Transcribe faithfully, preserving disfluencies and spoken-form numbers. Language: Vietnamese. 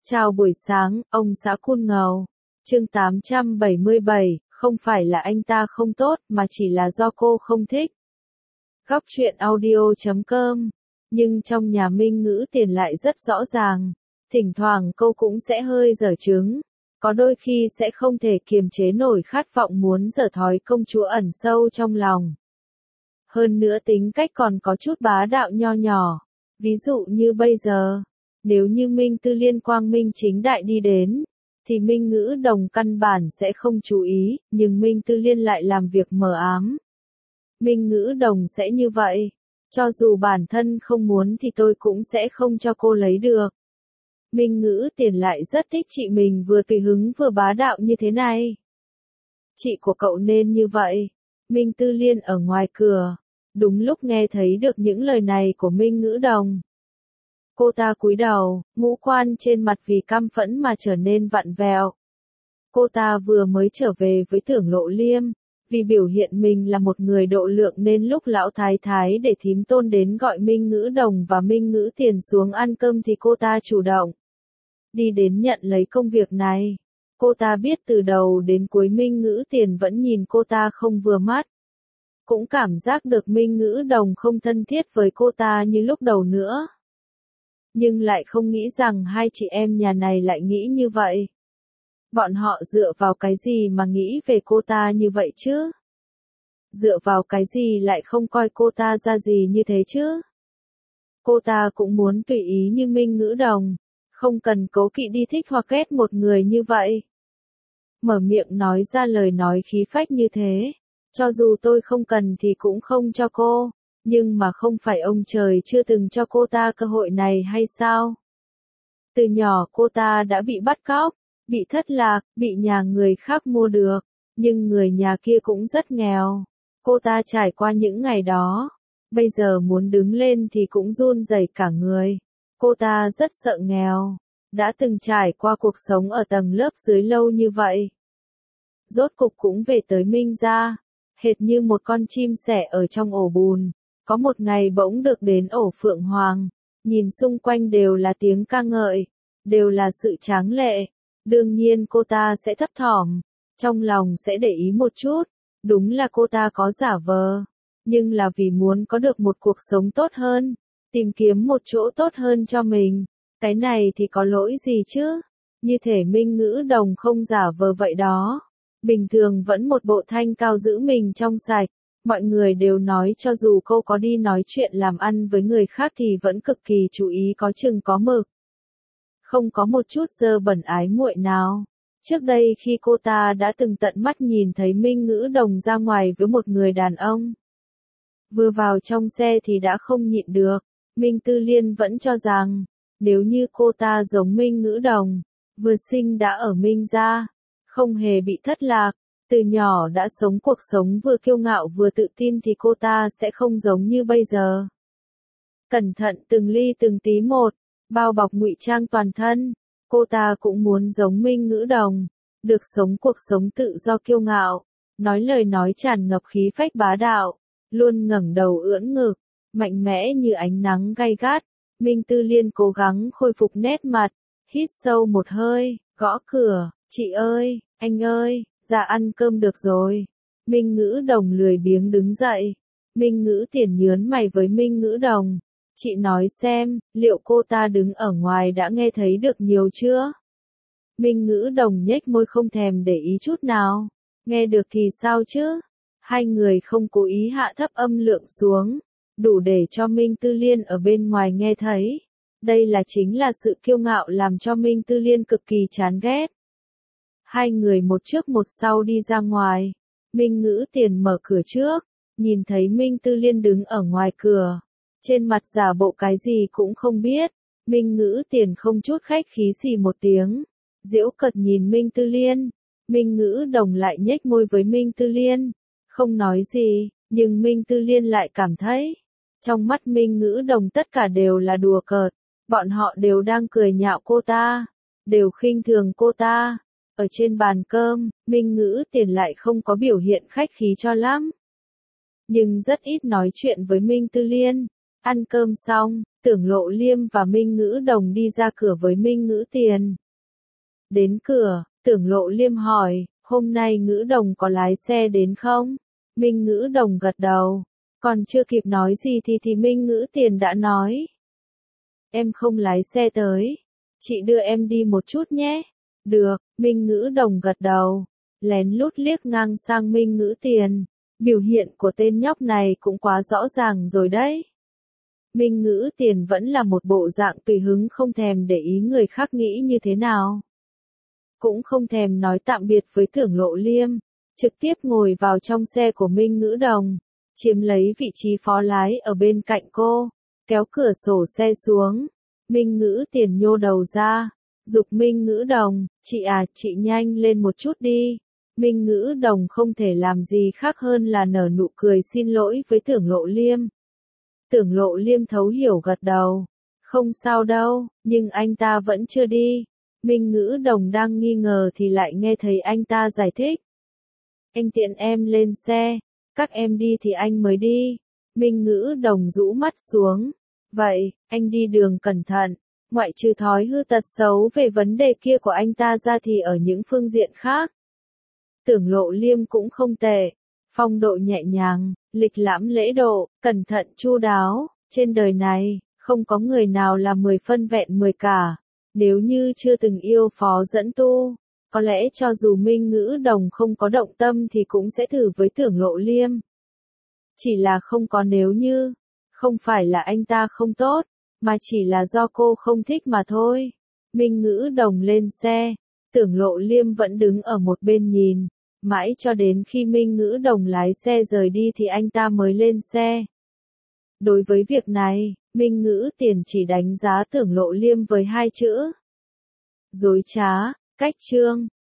Chào buổi sáng, ông xã Cun Ngầu. Chương tám trăm bảy mươi bảy, không phải là anh ta không tốt, mà chỉ là do cô không thích. Góc truyện audio chấm com. Nhưng trong nhà Minh Ngữ Tiền lại rất rõ ràng. Thỉnh thoảng cô cũng sẽ hơi dở trứng. Có đôi khi sẽ không thể kiềm chế nổi khát vọng muốn giở thói công chúa ẩn sâu trong lòng. Hơn nữa tính cách còn có chút bá đạo nho nhỏ. Ví dụ như bây giờ. Nếu như Minh Tư Liên quang minh chính đại đi đến, thì Minh Ngữ Đồng căn bản sẽ không chú ý, nhưng Minh Tư Liên lại làm việc mờ ám. Minh Ngữ Đồng sẽ như vậy. Cho dù bản thân không muốn thì tôi cũng sẽ không cho cô lấy được. Minh Ngữ Tiền lại rất thích chị mình vừa tùy hứng vừa bá đạo như thế này. Chị của cậu nên như vậy. Minh Tư Liên ở ngoài cửa, đúng lúc nghe thấy được những lời này của Minh Ngữ Đồng. Cô ta cúi đầu, ngũ quan trên mặt vì căm phẫn mà trở nên vặn vẹo. Cô ta vừa mới trở về với Tưởng Lộ Liêm, vì biểu hiện mình là một người độ lượng nên lúc lão thái thái để thím tôn đến gọi Minh Ngữ Đồng và Minh Ngữ Tiền xuống ăn cơm thì cô ta chủ động đi đến nhận lấy công việc này. Cô ta biết từ đầu đến cuối Minh Ngữ Tiền vẫn nhìn cô ta không vừa mắt. Cũng cảm giác được Minh Ngữ Đồng không thân thiết với cô ta như lúc đầu nữa. Nhưng lại không nghĩ rằng hai chị em nhà này lại nghĩ như vậy. Bọn họ dựa vào cái gì mà nghĩ về cô ta như vậy chứ? Dựa vào cái gì lại không coi cô ta ra gì như thế chứ? Cô ta cũng muốn tùy ý như Minh Ngữ Đồng, không cần cố kỵ đi thích hoặc ghét một người như vậy. Mở miệng nói ra lời nói khí phách như thế, cho dù tôi không cần thì cũng không cho cô. Nhưng mà không phải ông trời chưa từng cho cô ta cơ hội này hay sao? Từ nhỏ cô ta đã bị bắt cóc, bị thất lạc, bị nhà người khác mua được, nhưng người nhà kia cũng rất nghèo. Cô ta trải qua những ngày đó, bây giờ muốn đứng lên thì cũng run rẩy cả người. Cô ta rất sợ nghèo, đã từng trải qua cuộc sống ở tầng lớp dưới lâu như vậy. Rốt cục cũng về tới Minh gia, hệt như một con chim sẻ ở trong ổ bùn. Có một ngày bỗng được đến ổ Phượng Hoàng, nhìn xung quanh đều là tiếng ca ngợi, đều là sự tráng lệ. Đương nhiên cô ta sẽ thấp thỏm, trong lòng sẽ để ý một chút, đúng là cô ta có giả vờ, nhưng là vì muốn có được một cuộc sống tốt hơn, tìm kiếm một chỗ tốt hơn cho mình. Cái này thì có lỗi gì chứ? Như thể Minh Ngữ Đồng không giả vờ vậy đó. Bình thường vẫn một bộ thanh cao giữ mình trong sạch. Mọi người đều nói cho dù cô có đi nói chuyện làm ăn với người khác thì vẫn cực kỳ chú ý có chừng có mực. Không có một chút dơ bẩn ái muội nào. Trước đây khi cô ta đã từng tận mắt nhìn thấy Minh Ngữ Đồng ra ngoài với một người đàn ông. Vừa vào trong xe thì đã không nhịn được. Minh Tư Liên vẫn cho rằng, nếu như cô ta giống Minh Ngữ Đồng, vừa sinh đã ở Minh gia, không hề bị thất lạc. Từ nhỏ đã sống cuộc sống vừa kiêu ngạo vừa tự tin thì cô ta sẽ không giống như bây giờ. Cẩn thận từng ly từng tí một, bao bọc ngụy trang toàn thân, cô ta cũng muốn giống Minh Ngữ Đồng, được sống cuộc sống tự do kiêu ngạo, nói lời nói tràn ngập khí phách bá đạo, luôn ngẩng đầu ưỡn ngực, mạnh mẽ như ánh nắng gay gắt. Minh Tư Liên cố gắng khôi phục nét mặt, hít sâu một hơi, gõ cửa, chị ơi, anh ơi. Ra ăn cơm được rồi. Minh Ngữ Đồng lười biếng đứng dậy. Minh Ngữ Tiền nhớn mày với Minh Ngữ Đồng. Chị nói xem, liệu cô ta đứng ở ngoài đã nghe thấy được nhiều chưa? Minh Ngữ Đồng nhếch môi không thèm để ý chút nào. Nghe được thì sao chứ? Hai người không cố ý hạ thấp âm lượng xuống, đủ để cho Minh Tư Liên ở bên ngoài nghe thấy. Đây là chính là sự kiêu ngạo làm cho Minh Tư Liên cực kỳ chán ghét. Hai người một trước một sau đi ra ngoài. Minh Ngữ Tiền mở cửa trước, nhìn thấy Minh Tư Liên đứng ở ngoài cửa. Trên mặt giả bộ cái gì cũng không biết. Minh Ngữ Tiền không chút khách khí xì một tiếng. Giễu cợt nhìn Minh Tư Liên. Minh Ngữ Đồng lại nhếch môi với Minh Tư Liên. Không nói gì, nhưng Minh Tư Liên lại cảm thấy. Trong mắt Minh Ngữ Đồng tất cả đều là đùa cợt. Bọn họ đều đang cười nhạo cô ta. Đều khinh thường cô ta. Ở trên bàn cơm, Minh Ngữ Tiền lại không có biểu hiện khách khí cho lắm. Nhưng rất ít nói chuyện với Minh Tư Liên. Ăn cơm xong, Tưởng Lộ Liêm và Minh Ngữ Đồng đi ra cửa với Minh Ngữ Tiền. Đến cửa, Tưởng Lộ Liêm hỏi, hôm nay Ngữ Đồng có lái xe đến không? Minh Ngữ Đồng gật đầu. Còn chưa kịp nói gì thì thì Minh Ngữ Tiền đã nói. Em không lái xe tới. Chị đưa em đi một chút nhé. Được, Minh Ngữ Đồng gật đầu. Lén lút liếc ngang sang Minh Ngữ Tiền. Biểu hiện của tên nhóc này cũng quá rõ ràng rồi đấy. Minh Ngữ Tiền vẫn là một bộ dạng tùy hứng không thèm để ý người khác nghĩ như thế nào. Cũng không thèm nói tạm biệt với Tưởng Lộ Liêm. Trực tiếp ngồi vào trong xe của Minh Ngữ Đồng. Chiếm lấy vị trí phó lái ở bên cạnh cô. Kéo cửa sổ xe xuống. Minh Ngữ Tiền nhô đầu ra. Giục Minh Ngữ Đồng, chị à, chị nhanh lên một chút đi. Minh Ngữ Đồng không thể làm gì khác hơn là nở nụ cười xin lỗi với Tưởng Lộ Liêm. Tưởng Lộ Liêm thấu hiểu gật đầu. Không sao đâu, nhưng anh ta vẫn chưa đi. Minh Ngữ Đồng đang nghi ngờ thì lại nghe thấy anh ta giải thích. Anh tiện em lên xe, các em đi thì anh mới đi. Minh Ngữ Đồng rũ mắt xuống. Vậy, anh đi đường cẩn thận. Ngoại trừ thói hư tật xấu về vấn đề kia của anh ta ra thì ở những phương diện khác. Tưởng Lộ Liêm cũng không tệ. Phong độ nhẹ nhàng, lịch lãm lễ độ, cẩn thận chu đáo. Trên đời này, không có người nào là mười phân vẹn mười cả. Nếu như chưa từng yêu Phó Dẫn Tu, có lẽ cho dù Minh Ngữ Đồng không có động tâm thì cũng sẽ thử với Tưởng Lộ Liêm. Chỉ là không có nếu như, không phải là anh ta không tốt, mà chỉ là do cô không thích mà thôi. Minh Ngữ Đồng lên xe, Tưởng Lộ Liêm vẫn đứng ở một bên nhìn, mãi cho đến khi Minh Ngữ Đồng lái xe rời đi thì anh ta mới lên xe. Đối với việc này, Minh Ngữ Tiền chỉ đánh giá Tưởng Lộ Liêm với hai chữ. Dối trá, cách chương.